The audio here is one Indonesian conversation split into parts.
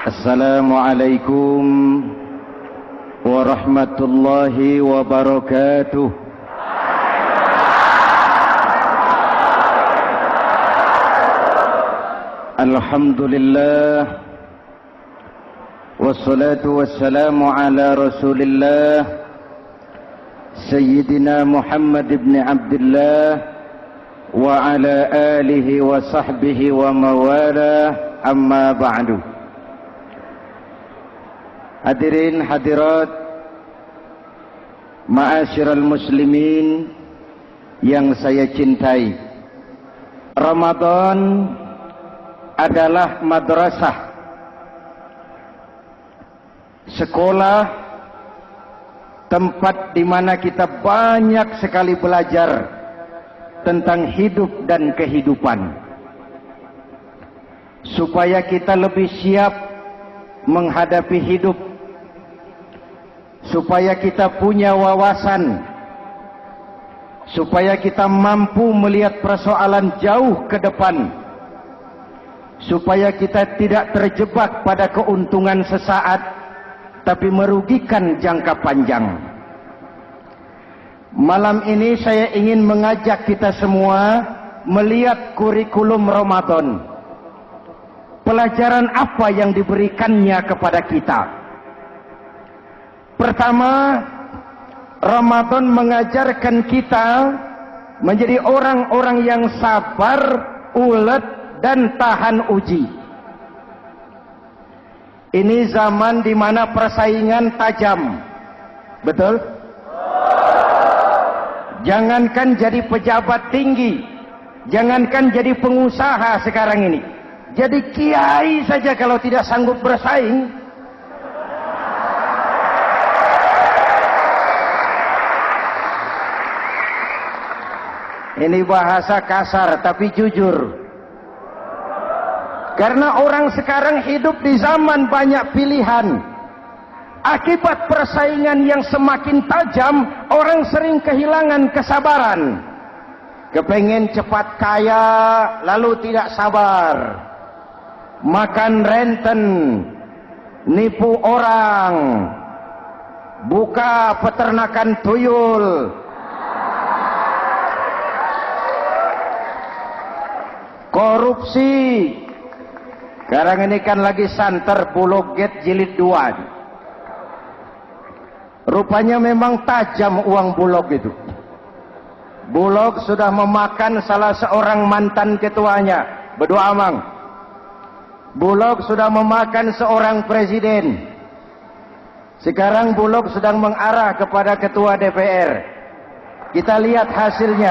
Assalamualaikum warahmatullahi wabarakatuh. Alhamdulillah wassalatu wassalamu ala Rasulillah Sayyidina Muhammad ibn Abdullah wa ala alihi wa sahbihi wa mawala, amma ba'du. Hadirin hadirat ma'asyiral muslimin yang saya cintai, Ramadan adalah madrasah, sekolah, tempat di mana kita banyak sekali belajar tentang hidup dan kehidupan, supaya kita lebih siap menghadapi hidup, supaya kita punya wawasan, supaya kita mampu melihat persoalan jauh ke depan, supaya kita tidak terjebak pada keuntungan sesaat tapi merugikan jangka panjang. Malam ini saya ingin mengajak kita semua melihat kurikulum Ramadan. Pelajaran apa yang diberikannya kepada kita? Pertama, Ramadan mengajarkan kita menjadi orang-orang yang sabar, ulet, dan tahan uji. Ini zaman di mana persaingan tajam. Betul? Jangankan jadi pejabat tinggi, jangankan jadi pengusaha sekarang ini, jadi kiai saja kalau tidak sanggup bersaing, ini bahasa kasar tapi jujur. Karena orang sekarang hidup di zaman banyak pilihan. Akibat persaingan yang semakin tajam, orang sering kehilangan kesabaran. Kepengen cepat kaya, lalu tidak sabar. Makan renten, nipu orang, buka peternakan tuyul, korupsi. Sekarang ini kan lagi santer Bulog Gate jilid 2. Rupanya memang tajam uang Bulog itu. Bulog sudah memakan salah seorang mantan ketuanya, Bedua Amang. Bulog sudah memakan seorang presiden. Sekarang Bulog sedang mengarah kepada ketua DPR. Kita lihat hasilnya.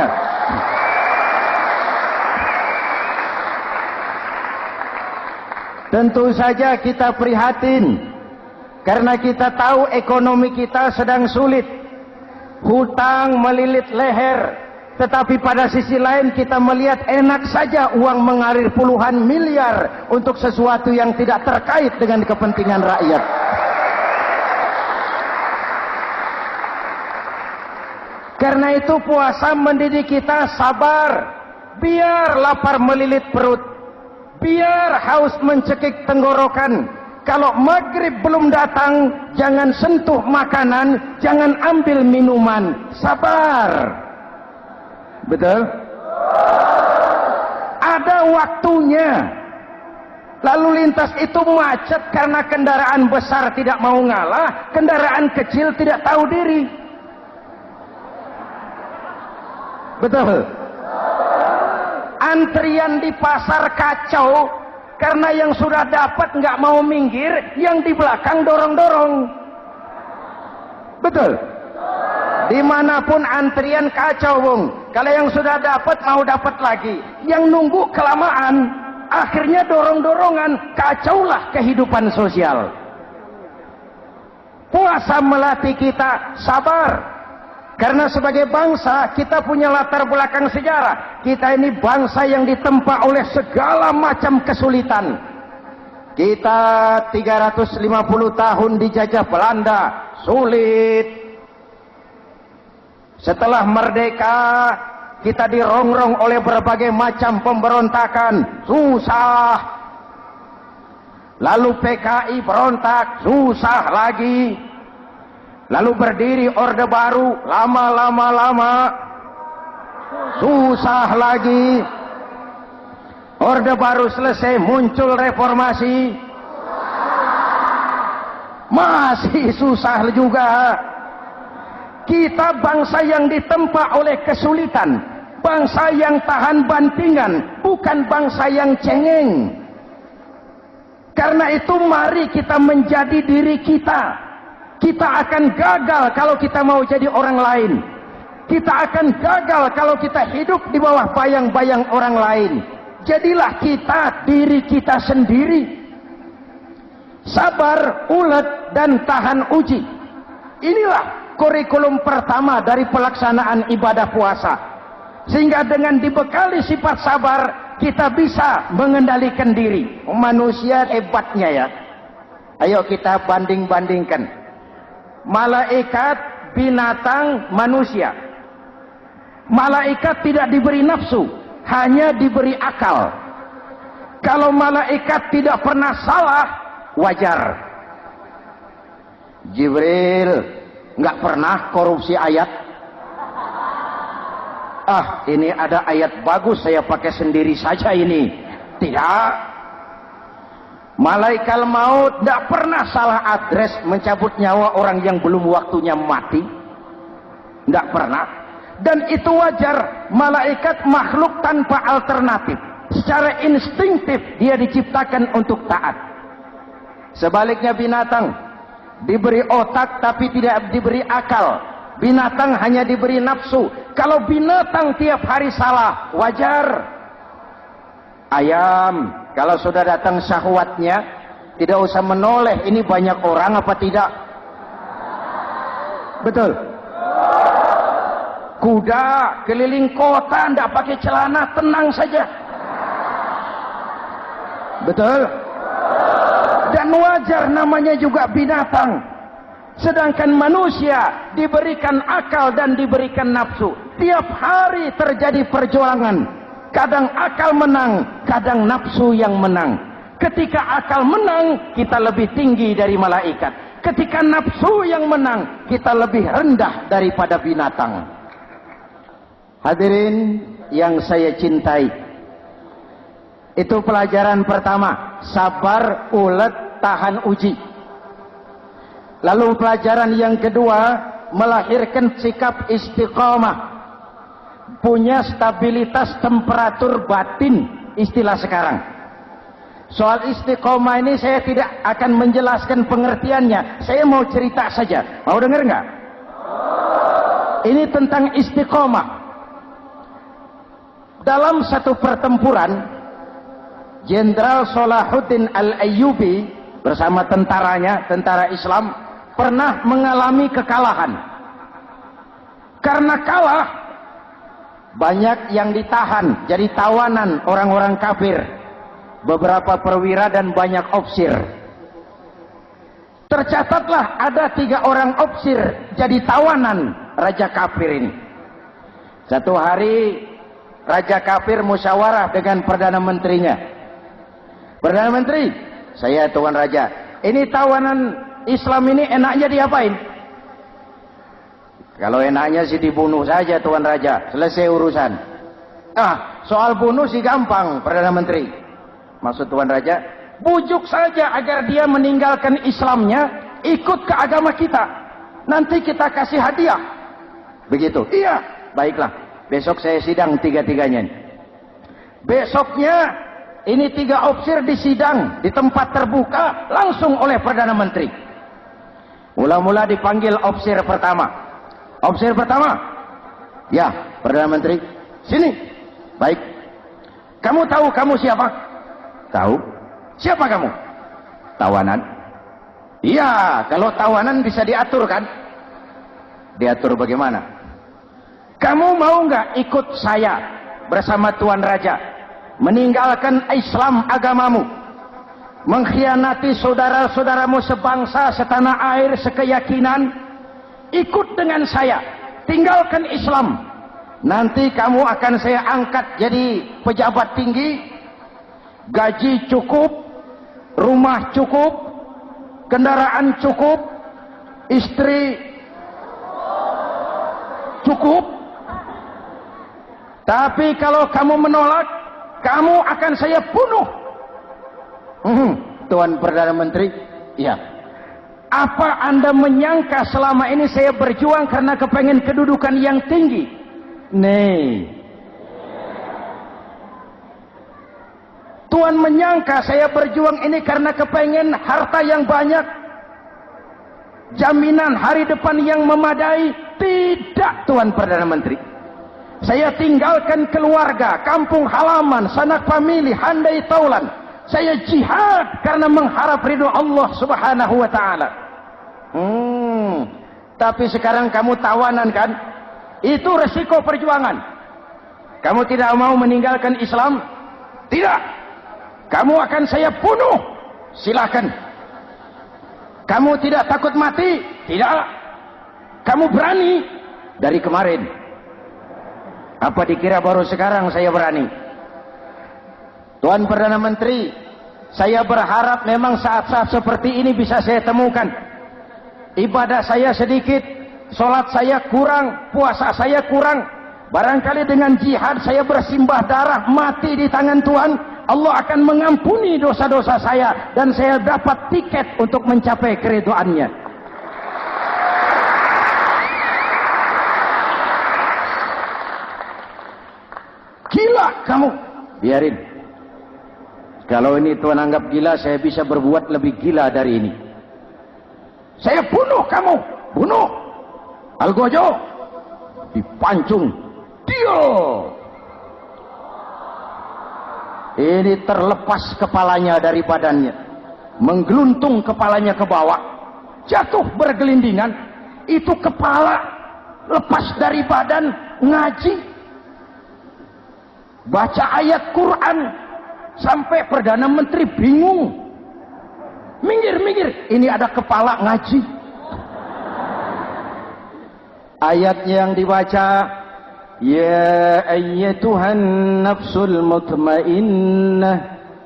Tentu saja kita prihatin, karena kita tahu ekonomi kita sedang sulit. Hutang melilit leher, tetapi pada sisi lain kita melihat enak saja uang mengalir puluhan miliar untuk sesuatu yang tidak terkait dengan kepentingan rakyat. Karena itu puasa mendidik kita sabar, biar lapar melilit perut, biar haus mencekik tenggorokan. Kalau maghrib belum datang, jangan sentuh makanan, jangan ambil minuman. Sabar. Betul? Ada waktunya. Lalu lintas itu macet karena kendaraan besar tidak mau ngalah, kendaraan kecil tidak tahu diri. Betul? Antrian di pasar kacau karena yang sudah dapat nggak mau minggir, yang di belakang dorong-dorong. Betul? Dimanapun antrian kacau, Bung. Kalau yang sudah dapat mau dapat lagi, yang nunggu kelamaan, akhirnya dorong-dorongan, kacaulah kehidupan sosial. Puasa melatih kita sabar. Karena sebagai bangsa kita punya latar belakang sejarah. Kita ini bangsa yang ditempa oleh segala macam kesulitan. Kita 350 tahun dijajah Belanda, sulit. Setelah merdeka, kita dirongrong oleh berbagai macam pemberontakan, susah. Lalu PKI berontak, susah lagi. Lalu berdiri Orde Baru, lama-lama susah lagi. Orde Baru selesai, muncul reformasi, masih susah juga. Kita bangsa yang ditempa oleh kesulitan, bangsa yang tahan bantingan, bukan bangsa yang cengeng. Karena itu mari kita menjadi diri kita. Kita akan gagal kalau kita mau jadi orang lain. Kita akan gagal kalau kita hidup di bawah bayang-bayang orang lain. Jadilah kita diri kita sendiri. Sabar, ulet, dan tahan uji. Inilah kurikulum pertama dari pelaksanaan ibadah puasa. Sehingga dengan dibekali sifat sabar, kita bisa mengendalikan diri. Manusia hebatnya ya. Ayo kita banding-bandingkan. Malaikat, binatang, manusia. Malaikat tidak diberi nafsu, hanya diberi akal. Kalau malaikat tidak pernah salah, wajar. Jibril nggak pernah korupsi ayat. Ini ada ayat bagus, saya pakai sendiri saja ini. Tidak. Malaikat maut tidak pernah salah address mencabut nyawa orang yang belum waktunya mati. Tidak pernah. Dan itu wajar. Malaikat makhluk tanpa alternatif. Secara instinktif dia diciptakan untuk taat. Sebaliknya binatang diberi otak tapi tidak diberi akal. Binatang hanya diberi nafsu. Kalau binatang tiap hari salah, wajar. Ayam, kalau sudah datang syahwatnya, tidak usah menoleh, ini banyak orang apa tidak? Betul. Kuda keliling kota tidak pakai celana, tenang saja. Betul. Dan wajar, namanya juga binatang. Sedangkan manusia diberikan akal dan diberikan nafsu. Tiap hari terjadi perjuangan. Kadang akal menang, kadang nafsu yang menang. Ketika akal menang, kita lebih tinggi dari malaikat. Ketika nafsu yang menang, kita lebih rendah daripada binatang. Hadirin yang saya cintai, itu pelajaran pertama, sabar, ulet, tahan uji. Lalu pelajaran yang kedua, melahirkan sikap istiqomah. Punya stabilitas temperatur batin, istilah sekarang. Soal istiqomah ini saya tidak akan menjelaskan pengertiannya. Saya mau cerita saja. Mau dengar nggak? Ini tentang istiqomah. Dalam satu pertempuran, Jenderal Salahuddin Al-Ayyubi bersama tentaranya, tentara Islam, pernah mengalami kekalahan. Karena kalah, banyak yang ditahan jadi tawanan orang-orang kafir, beberapa perwira dan banyak ofsir. Tercatatlah ada 3 orang ofsir jadi tawanan raja kafir ini. Satu hari raja kafir musyawarah dengan perdana menterinya. Perdana menteri, saya tuan raja, ini tawanan Islam ini enaknya diapain? Kalau enaknya sih dibunuh saja tuan raja, selesai urusan. Soal bunuh sih gampang, Perdana Menteri. Maksud tuan raja, bujuk saja agar dia meninggalkan Islamnya, ikut ke agama kita. Nanti kita kasih hadiah. Begitu. Iya, baiklah. Besok saya sidang 3-3-nya. Besoknya ini 3 ofsir disidang di tempat terbuka langsung oleh Perdana Menteri. Mula-mula dipanggil ofsir pertama. Ofsir pertama, ya Perdana Menteri, sini. Baik. Kamu tahu kamu siapa? Tahu. Siapa kamu? Tawanan. Iya, kalau tawanan bisa diatur kan? Diatur bagaimana? Kamu mau nggak ikut saya bersama Tuan Raja meninggalkan Islam agamamu, mengkhianati saudara-saudaramu sebangsa, setanah air, sekeyakinan? Ikut dengan saya, tinggalkan Islam. Nanti kamu akan saya angkat jadi pejabat tinggi, gaji cukup, rumah cukup, kendaraan cukup, istri cukup. Tapi kalau kamu menolak, kamu akan saya bunuh. Tuan Perdana Menteri, ya. Apa Anda menyangka selama ini saya berjuang karena kepengen kedudukan yang tinggi? Nih. Tuan menyangka saya berjuang ini karena kepengen harta yang banyak, jaminan hari depan yang memadai? Tidak, Tuan Perdana Menteri. Saya tinggalkan keluarga, kampung halaman, sanak famili, handai taulan. Saya jihad karena mengharap ridho Allah Subhanahu wa ta'ala. Tapi sekarang kamu tawanan kan? Itu resiko perjuangan. Kamu tidak mau meninggalkan Islam? Tidak. Kamu akan saya bunuh. Silakan. Kamu tidak takut mati? Tidak. Kamu berani? Dari kemarin. Apa dikira baru sekarang saya berani? Tuan Perdana Menteri, saya berharap memang saat-saat seperti ini bisa saya temukan. Ibadah saya sedikit, sholat saya kurang, puasa saya kurang. Barangkali dengan jihad saya bersimbah darah, mati di tangan Tuhan, Allah akan mengampuni dosa-dosa saya dan saya dapat tiket untuk mencapai keridhoannya. Gila kamu, biarin. Kalau ini Tuan anggap gila, saya bisa berbuat lebih gila dari ini. Saya bunuh kamu, bunuh. Algojo dipancung, dia. Ini terlepas kepalanya dari badannya, menggeluntung kepalanya ke bawah, jatuh bergelindingan. Itu kepala lepas dari badan, ngaji, baca ayat Quran. Sampai Perdana Menteri bingung. Minggir. Ini ada kepala ngaji. Ayatnya yang dibaca, ya ayyatuhan nafsul mutmainnah,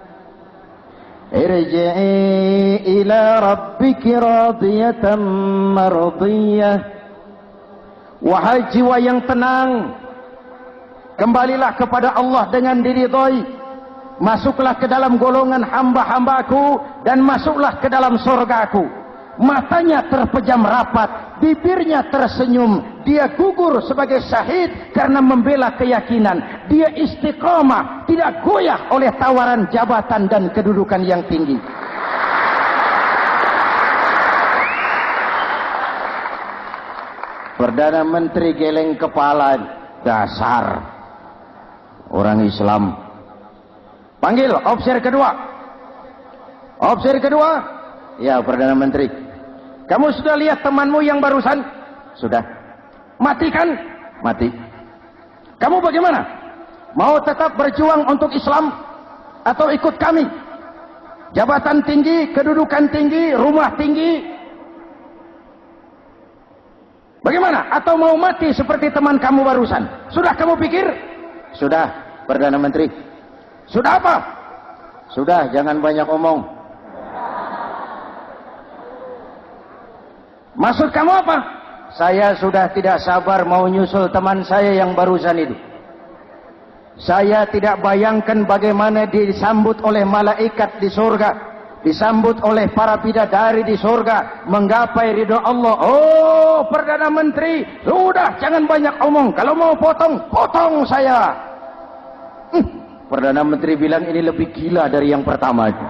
irji'i ila rabbiki radiyatan mardiyah. Wahai jiwa yang tenang, kembalilah kepada Allah dengan diridhoi. Masuklah ke dalam golongan hamba-hambaku dan masuklah ke dalam surgaku. Matanya terpejam rapat, bibirnya tersenyum. Dia gugur sebagai syahid karena membela keyakinan. Dia istiqamah, tidak goyah oleh tawaran jabatan dan kedudukan yang tinggi. Perdana Menteri geleng kepala, dasar orang Islam. Panggil officer kedua. Officer kedua. Ya, Perdana Menteri. Kamu sudah lihat temanmu yang barusan? Sudah. Mati kan? Mati. Kamu bagaimana? Mau tetap berjuang untuk Islam atau ikut kami? Jabatan tinggi, kedudukan tinggi, rumah tinggi. Bagaimana? Atau mau mati seperti teman kamu barusan? Sudah kamu pikir? Sudah, Perdana Menteri. Sudah apa? Sudah, jangan banyak omong. Maksud kamu apa? Saya sudah tidak sabar mau nyusul teman saya yang barusan itu. Saya tidak bayangkan bagaimana disambut oleh malaikat di surga, disambut oleh para bidadari di surga, menggapai ridho Allah. Oh, Perdana Menteri, sudah jangan banyak omong. Kalau mau potong saya. Perdana Menteri bilang ini lebih gila dari yang pertama itu.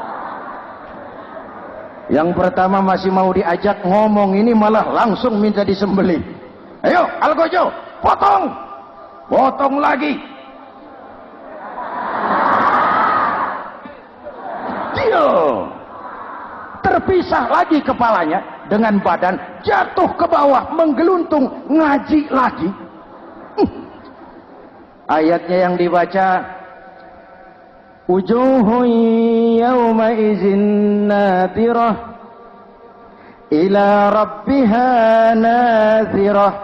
Yang pertama masih mau diajak ngomong, ini malah langsung minta disembelih. Ayo, Algojo, potong. Potong lagi. Dia terpisah lagi kepalanya dengan badan, jatuh ke bawah, menggeluntung, ngaji lagi. Ayatnya yang dibaca, wujuhun yawma izin nadirah ila rabbiha nazirah.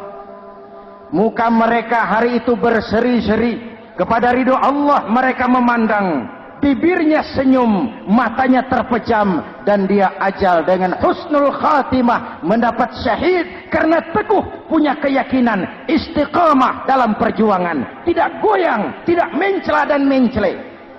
Muka mereka hari itu berseri-seri kepada ridho Allah. Mereka memandang bibirnya senyum, matanya terpejam, dan dia ajal dengan husnul khatimah, mendapat syahid karena teguh punya keyakinan, istiqamah dalam perjuangan, tidak goyang, tidak mencela dan mencele.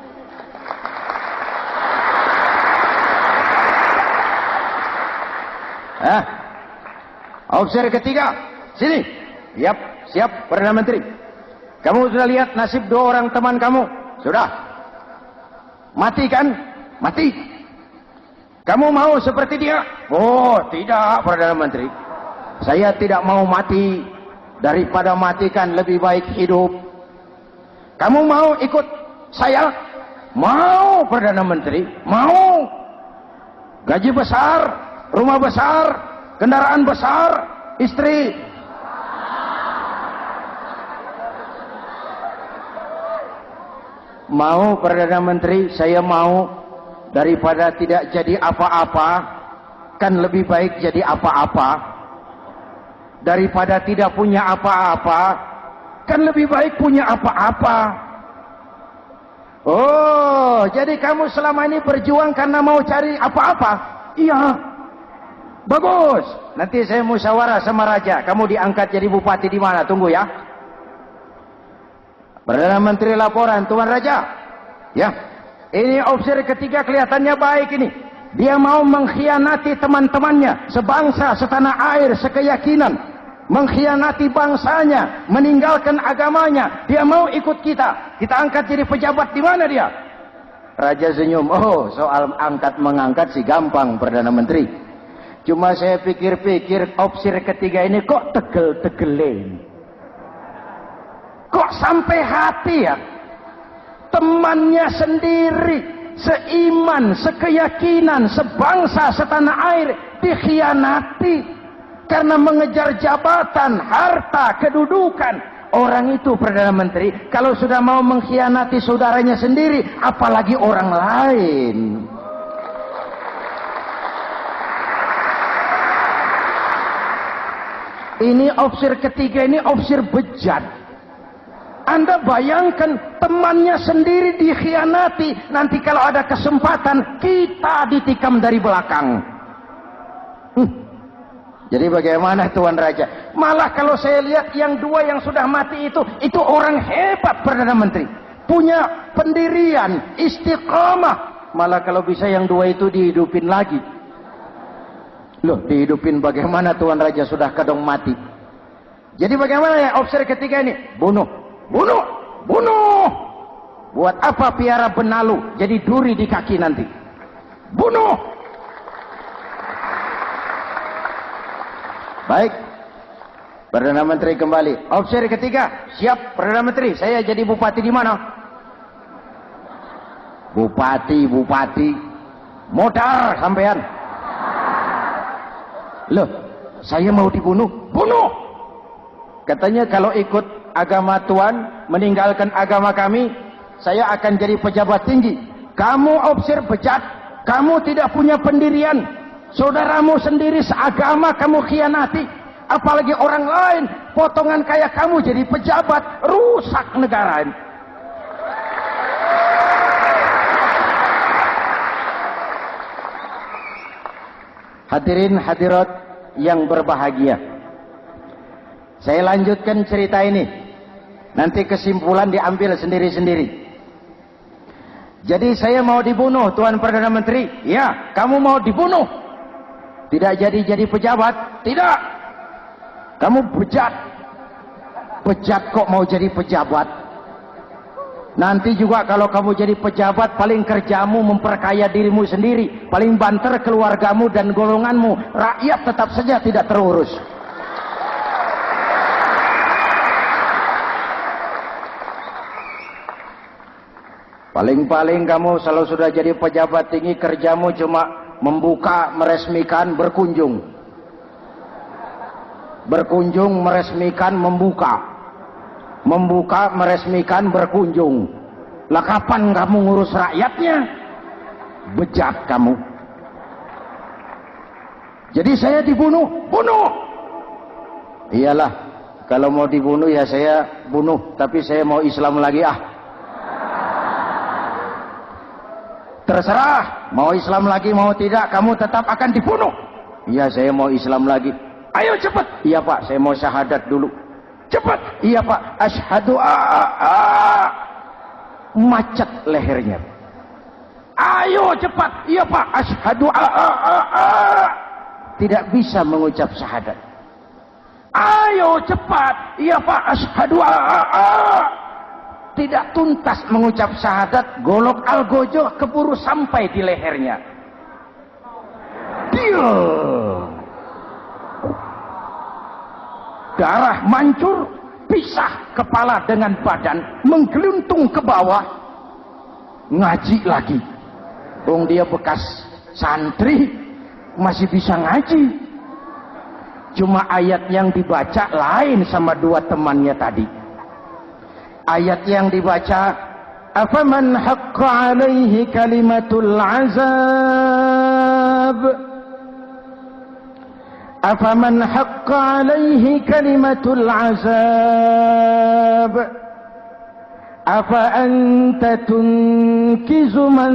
Opsi ketiga, sini. Yap, siap Perdana Menteri. Kamu sudah lihat nasib 2 orang teman kamu? Sudah. Mati kan? Mati. Kamu mau seperti dia? Oh, tidak Perdana Menteri. Saya tidak mau mati. Daripada matikan lebih baik hidup. Kamu mau ikut saya? Mau Perdana Menteri. Mau. Gaji besar, rumah besar, kendaraan besar, istri. Mau Perdana Menteri, saya mau. Daripada tidak jadi apa-apa, kan lebih baik jadi apa-apa. Daripada tidak punya apa-apa, kan lebih baik punya apa-apa. Oh, jadi kamu selama ini berjuang karena mau cari apa-apa? Iya. Bagus. Nanti saya musyawarah sama raja. Kamu diangkat jadi bupati di mana? Tunggu ya. Perdana Menteri laporan, Tuan Raja. Ya. Ini opsi ketiga kelihatannya baik ini. Dia mau mengkhianati teman-temannya, sebangsa, setanah air, sekeyakinan. Mengkhianati bangsanya, meninggalkan agamanya. Dia mau ikut kita. Kita angkat jadi pejabat, di mana dia? Raja senyum. Oh, soal angkat mengangkat sih gampang Perdana Menteri. Cuma saya pikir-pikir opsi ketiga ini kok tegel-tegelin. Kok sampai hati ya? Temannya sendiri, seiman, sekeyakinan, sebangsa, setanah air dikhianati karena mengejar jabatan, harta, kedudukan. Orang itu Perdana Menteri kalau sudah mau mengkhianati saudaranya sendiri, apalagi orang lain. Ini opsi ketiga, ini opsi bejat. Anda bayangkan temannya sendiri dikhianati. Nanti kalau ada kesempatan kita ditikam dari belakang. Jadi bagaimana Tuan Raja? Malah kalau saya lihat yang 2 yang sudah mati itu orang hebat Perdana Menteri. Punya pendirian, istiqamah. Malah kalau bisa yang 2 itu dihidupin lagi. Loh, dihidupin bagaimana Tuan Raja sudah kadang mati? Jadi bagaimana ya opsi ketiga ini? Bunuh. Bunuh, bunuh. Buat apa piara benalu jadi duri di kaki nanti? Bunuh. Baik, Perdana Menteri kembali. Opsi ketiga, siap Perdana Menteri. Saya jadi bupati di mana? Bupati, modar sampean. Loh, saya mau dibunuh. Bunuh. Katanya kalau ikut agama Tuhan, meninggalkan agama kami, saya akan jadi pejabat tinggi. Kamu opsi bejat, kamu tidak punya pendirian. Saudaramu sendiri seagama kamu khianati, apalagi orang lain. Potongan kayak kamu jadi pejabat, rusak negara ini. Hadirin hadirat yang berbahagia, saya lanjutkan cerita ini. Nanti kesimpulan diambil sendiri-sendiri. Jadi saya mau dibunuh Tuan Perdana Menteri. Ya, kamu mau dibunuh. Tidak jadi pejabat. Tidak. Kamu bejat. Bejat kok mau jadi pejabat. Nanti juga kalau kamu jadi pejabat, paling kerjamu memperkaya dirimu sendiri. Paling banter keluargamu dan golonganmu. Rakyat tetap saja tidak terurus. Paling-paling kamu kalau sudah jadi pejabat tinggi, kerjamu cuma membuka, meresmikan, berkunjung. Berkunjung, meresmikan, membuka. Membuka, meresmikan, berkunjung. Lah kapan kamu ngurus rakyatnya? Bejat kamu. Jadi saya dibunuh, bunuh. Iyalah, kalau mau dibunuh ya saya bunuh, tapi saya mau Islam lagi ah. Terserah, mau Islam lagi mau tidak, kamu tetap akan dibunuh. Iya, saya mau Islam lagi. Ayo cepat. Iya Pak, saya mau syahadat dulu. Cepat. Iya Pak, asyhadu macet lehernya. Ayo cepat. Iya Pak, asyhadu tidak bisa mengucap syahadat. Ayo cepat. Iya Pak, asyhadu tidak tuntas mengucap syahadat, golok algojo keburu sampai di lehernya. Diam. Darah mancur, pisah kepala dengan badan, menggeluntung ke bawah. Ngaji lagi. Dia bekas santri, masih bisa ngaji. Cuma ayat yang dibaca lain sama dua temannya tadi. Ayat yang dibaca, afaman haqqa alaihi kalimatul azab, afaman haqqa alaihi kalimatul azab, afa anta tunkizu man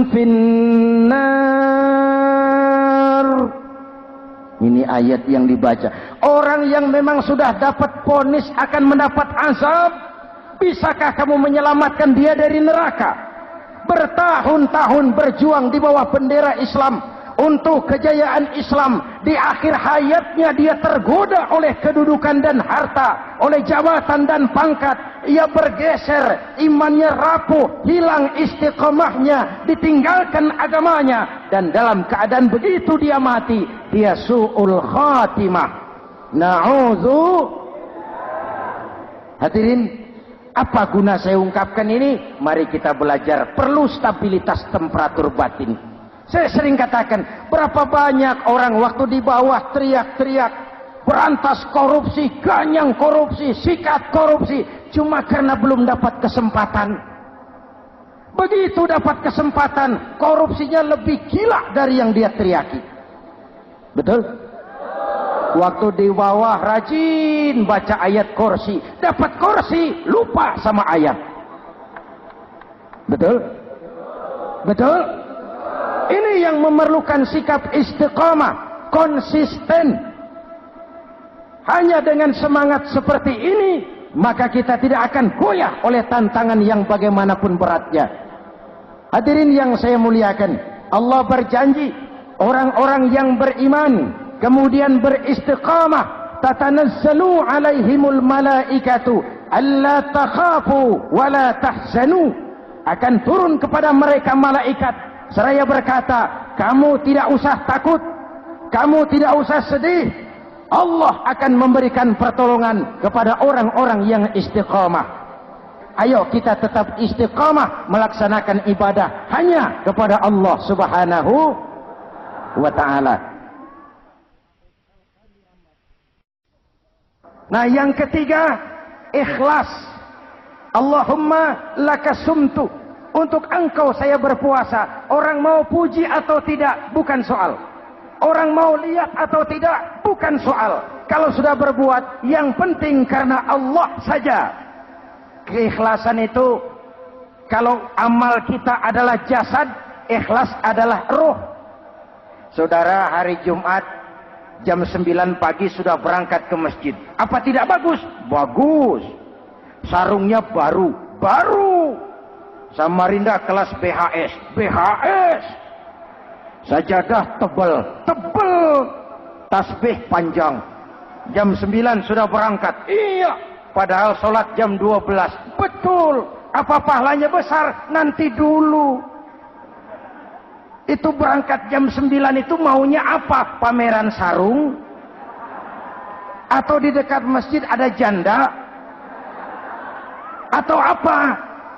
finnar. Ini ayat yang dibaca. Orang yang memang sudah dapat vonis akan mendapat azab, bisakah kamu menyelamatkan dia dari neraka? Bertahun-tahun berjuang di bawah bendera Islam untuk kejayaan Islam. Di akhir hayatnya dia tergoda oleh kedudukan dan harta, oleh jabatan dan pangkat. Ia bergeser, imannya rapuh, hilang istiqomahnya, ditinggalkan agamanya, dan dalam keadaan begitu dia mati. Dia su'ul khatimah. Na'udzu. Hadirin, apa guna saya ungkapkan ini? Mari kita belajar. Perlu stabilitas temperatur batin. Saya sering katakan, berapa banyak orang waktu di bawah teriak-teriak, berantas korupsi, ganyang korupsi, sikat korupsi, cuma karena belum dapat kesempatan. Begitu dapat kesempatan, korupsinya lebih gila dari yang dia teriaki. Betul? Waktu di bawah rajin baca ayat kursi, dapat kursi, lupa sama ayat. Betul? Betul? Ini yang memerlukan sikap istiqamah, konsisten. Hanya dengan semangat seperti ini, maka kita tidak akan goyah oleh tantangan yang bagaimanapun beratnya. Hadirin yang saya muliakan, Allah berjanji, orang-orang yang beriman kemudian beristiqamah, tatanazzalu alaihimul malaikatu alla takhafu wa la tahzanu, akan turun kepada mereka malaikat seraya berkata, kamu tidak usah takut, kamu tidak usah sedih, Allah akan memberikan pertolongan kepada orang-orang yang istiqamah. Ayo kita tetap istiqamah melaksanakan ibadah hanya kepada Allah Subhanahu wa ta'ala. Nah, yang ketiga, ikhlas. Allahumma laka sumtu, untuk engkau saya berpuasa. Orang mau puji atau tidak bukan soal, orang mau lihat atau tidak bukan soal. Kalau sudah berbuat, yang penting karena Allah saja. Keikhlasan itu, kalau amal kita adalah jasad, ikhlas adalah ruh. Saudara, hari Jumat jam 9 pagi sudah berangkat ke masjid. Apa tidak bagus? Bagus. Sarungnya baru. Samarinda kelas BHS. Sajadah tebal. Tasbih panjang. Jam 9 sudah berangkat. Iya. Padahal sholat jam 12. Betul. Apa pahalanya besar? Nanti dulu. Itu berangkat jam 9 itu maunya apa? Pameran sarung? Atau di dekat masjid ada janda? Atau apa?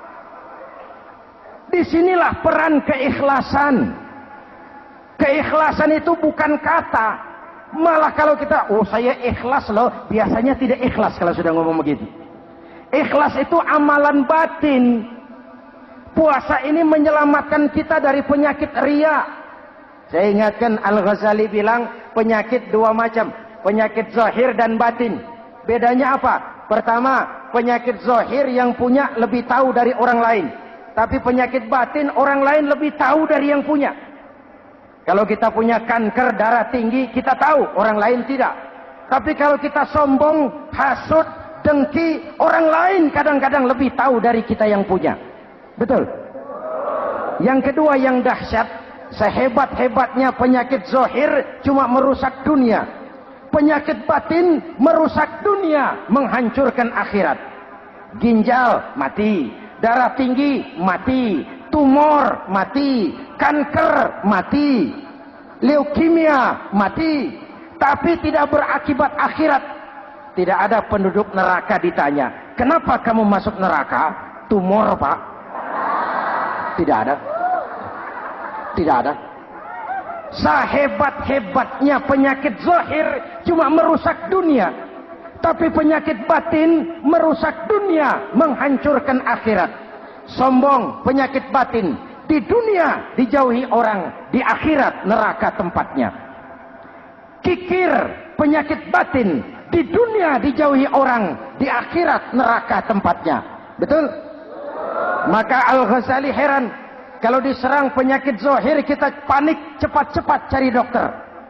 Disinilah peran keikhlasan. Keikhlasan itu bukan kata. Malah kalau kita, saya ikhlas loh, biasanya tidak ikhlas kalau sudah ngomong begitu. Ikhlas itu amalan batin. Puasa ini menyelamatkan kita dari penyakit riya. Saya ingatkan Al-Ghazali bilang penyakit dua macam, penyakit zahir dan batin. Bedanya apa? Pertama, penyakit zahir yang punya lebih tahu dari orang lain. Tapi penyakit batin orang lain lebih tahu dari yang punya. Kalau kita punya kanker darah tinggi, kita tahu, orang lain tidak. Tapi kalau kita sombong, hasut, dengki, orang lain kadang-kadang lebih tahu dari kita yang punya. Betul? Yang kedua yang dahsyat, sehebat-hebatnya penyakit zahir cuma merusak dunia. Penyakit batin merusak dunia, menghancurkan akhirat. Ginjal mati, darah tinggi mati, tumor mati, kanker mati, leukemia mati, tapi tidak berakibat akhirat. Tidak ada penduduk neraka ditanya, kenapa kamu masuk neraka? Tumor, Pak. Tidak ada. Tidak ada. Sehebat-hebatnya penyakit zahir cuma merusak dunia, tapi penyakit batin merusak dunia, menghancurkan akhirat. Sombong, penyakit batin, di dunia dijauhi orang, di akhirat neraka tempatnya. Kikir, penyakit batin, di dunia dijauhi orang, di akhirat neraka tempatnya. Betul? Maka Al-Ghazali heran, kalau diserang penyakit zahir kita panik, cepat-cepat cari dokter.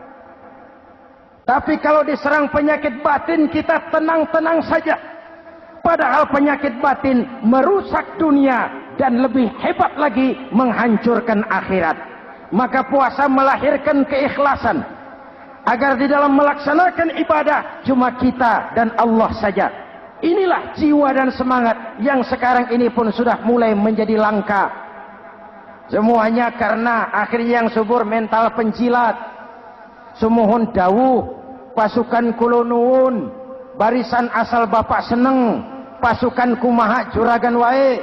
Tapi kalau diserang penyakit batin kita tenang-tenang saja. Padahal penyakit batin merusak dunia dan lebih hebat lagi menghancurkan akhirat. Maka puasa melahirkan keikhlasan. Agar di dalam melaksanakan ibadah cuma kita dan Allah saja. Inilah jiwa dan semangat yang sekarang ini pun sudah mulai menjadi langka. Semuanya karena akhirnya yang subur mental penjilat. Sumuhun dawuh, pasukan kulonuun, barisan asal bapak seneng, pasukan kumaha juragan wae,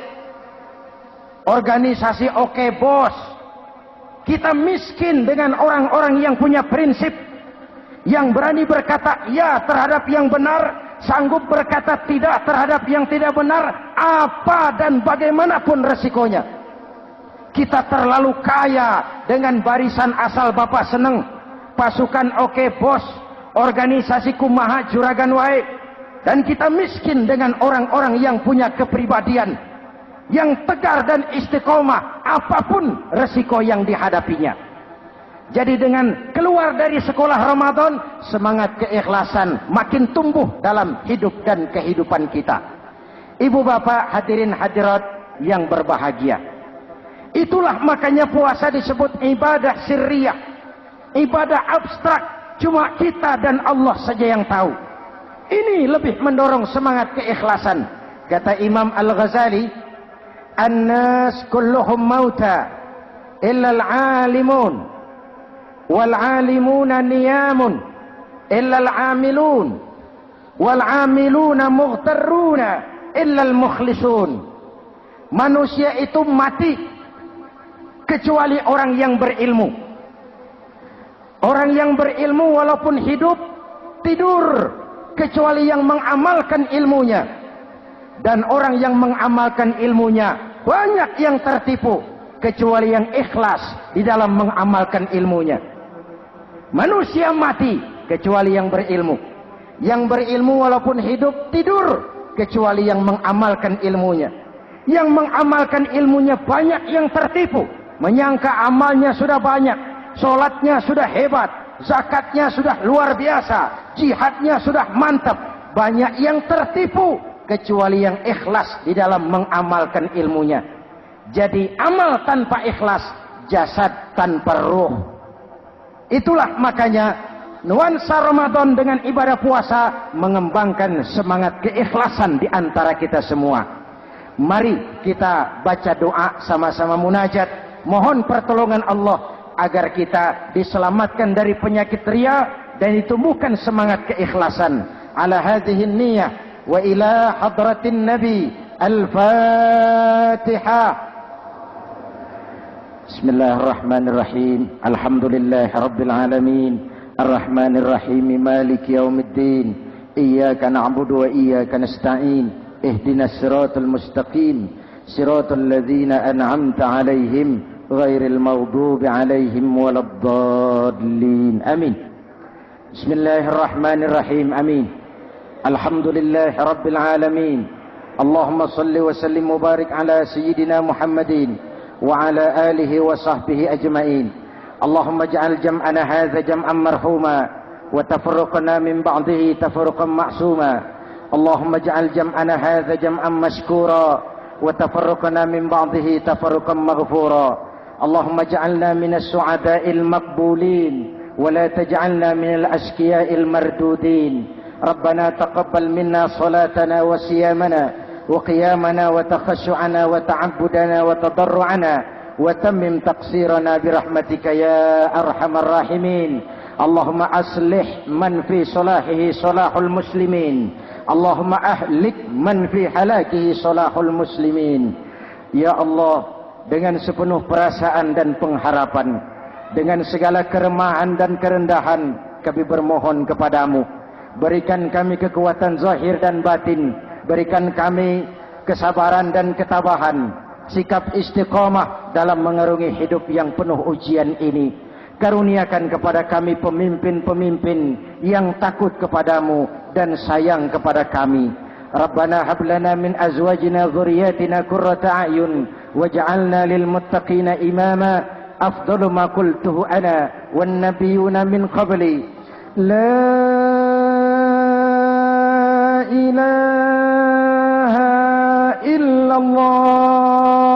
organisasi oke bos. Kita miskin dengan orang-orang yang punya prinsip, yang berani berkata ya terhadap yang benar, sanggup berkata tidak terhadap yang tidak benar, apa dan bagaimanapun resikonya. Kita terlalu kaya dengan barisan asal bapak seneng, pasukan oke bos, organisasi kumaha juragan wae, dan kita miskin dengan orang-orang yang punya kepribadian, yang tegar dan istiqomah apapun resiko yang dihadapinya. Jadi dengan keluar dari sekolah Ramadan, semangat keikhlasan makin tumbuh dalam hidup dan kehidupan kita. Ibu bapak hadirin hadirat yang berbahagia, itulah makanya puasa disebut ibadah sirriyah, ibadah abstrak, cuma kita dan Allah saja yang tahu. Ini lebih mendorong semangat keikhlasan. Kata Imam Al-Ghazali, "An-nas kulluhum mauta illa al-alimun wal-alimuna niyamun illa al-amilun wal-amiluna mughtarruna illa al-mukhlisun." Manusia itu mati kecuali orang yang berilmu. Orang yang berilmu walaupun hidup tidur kecuali yang mengamalkan ilmunya. Dan orang yang mengamalkan ilmunya banyak yang tertipu kecuali yang ikhlas di dalam mengamalkan ilmunya. Manusia mati kecuali yang berilmu. Yang berilmu walaupun hidup tidur kecuali yang mengamalkan ilmunya. Yang mengamalkan ilmunya banyak yang tertipu, menyangka amalnya sudah banyak, sholatnya sudah hebat, zakatnya sudah luar biasa, jihadnya sudah mantap. Banyak yang tertipu kecuali yang ikhlas di dalam mengamalkan ilmunya. Jadi amal tanpa ikhlas, jasad tanpa ruh. Itulah makanya nuansa Ramadan dengan ibadah puasa mengembangkan semangat keikhlasan di antara kita semua. Mari kita baca doa sama-sama munajat. Mohon pertolongan Allah agar kita diselamatkan dari penyakit riya dan ditumbuhkan semangat keikhlasan. Ala hadhihi niyyah wa ila hadratin nabi. Al-Fatihah. Bismillahirrahmanirrahim. Alhamdulillahi rabbil alamin. Ar-Rahmanir Rahim. Maliki yaumiddin. Iyyaka na'budu wa iyyaka nasta'in. Ihdinas siratal mustaqim. صراط الذين أنعمت عليهم غير المغضوب عليهم ولا الضالين آمين. بسم الله الرحمن الرحيم آمين. الحمد لله رب العالمين اللهم صل وسلم وبارك على سيدنا محمد وعلى آله وصحبه أجمعين. اللهم اجعل جمعنا هذا جمعا مرحوما وتفرقنا من بعضه تفرقا معصوما. اللهم اجعل جمعنا هذا جمعا مشكورا وتفرقنا من بعضه تفرقا مغفورا. اللهم اجعلنا من السعداء المقبولين ولا تجعلنا من الأشقياء المردودين. ربنا تقبل منا صلاتنا وصيامنا وقيامنا وتخشعنا وتعبدنا وتضرعنا وتمم تقصيرنا برحمتك يا أرحم الراحمين. اللهم أصلح من في صلاحه صلاح المسلمين. اللهم أهلك من في هلاكه صلاح المسلمين. Ya Allah, dengan sepenuh perasaan dan pengharapan, dengan segala keremahan dan kerendahan, kami bermohon kepadamu, berikan kami kekuatan zahir dan batin, berikan kami kesabaran dan ketabahan, sikap istiqamah dalam mengarungi hidup yang penuh ujian ini. Karuniakan kepada kami pemimpin-pemimpin yang takut kepadamu dan sayang kepada kami. Rabbana hab lana min azwajina dzurriyyatina qurrata a'yun waj'alna lil muttaqina imama. Afdalu ma qultuhu ana wan nabiyyuna min qabli. La ilaha illallah.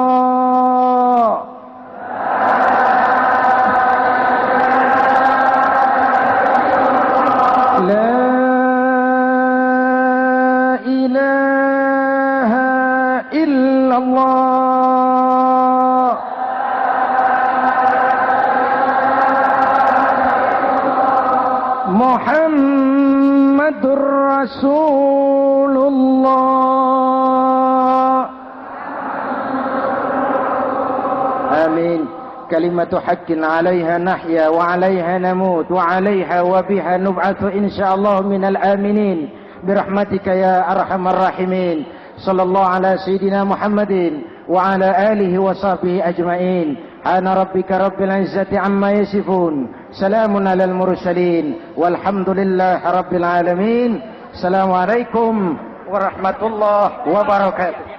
Muhammadur Rasulullah. Amin. Kalimatu haqqin 'alaiha nahya wa 'alaiha namut wa 'alaiha wa biha nub'atsu insyaallah minal aminin birahmatika ya arhamar rahimin. Sallallahu ala sayyidina Muhammadin wa ala alihi wa sahbihi ajma'in. Ana rabbika rabbil izzati amma yasifun. Salamun alal mursalin walhamdulillahi rabbil alamin. Assalamualaikum warahmatullahi wabarakatuh.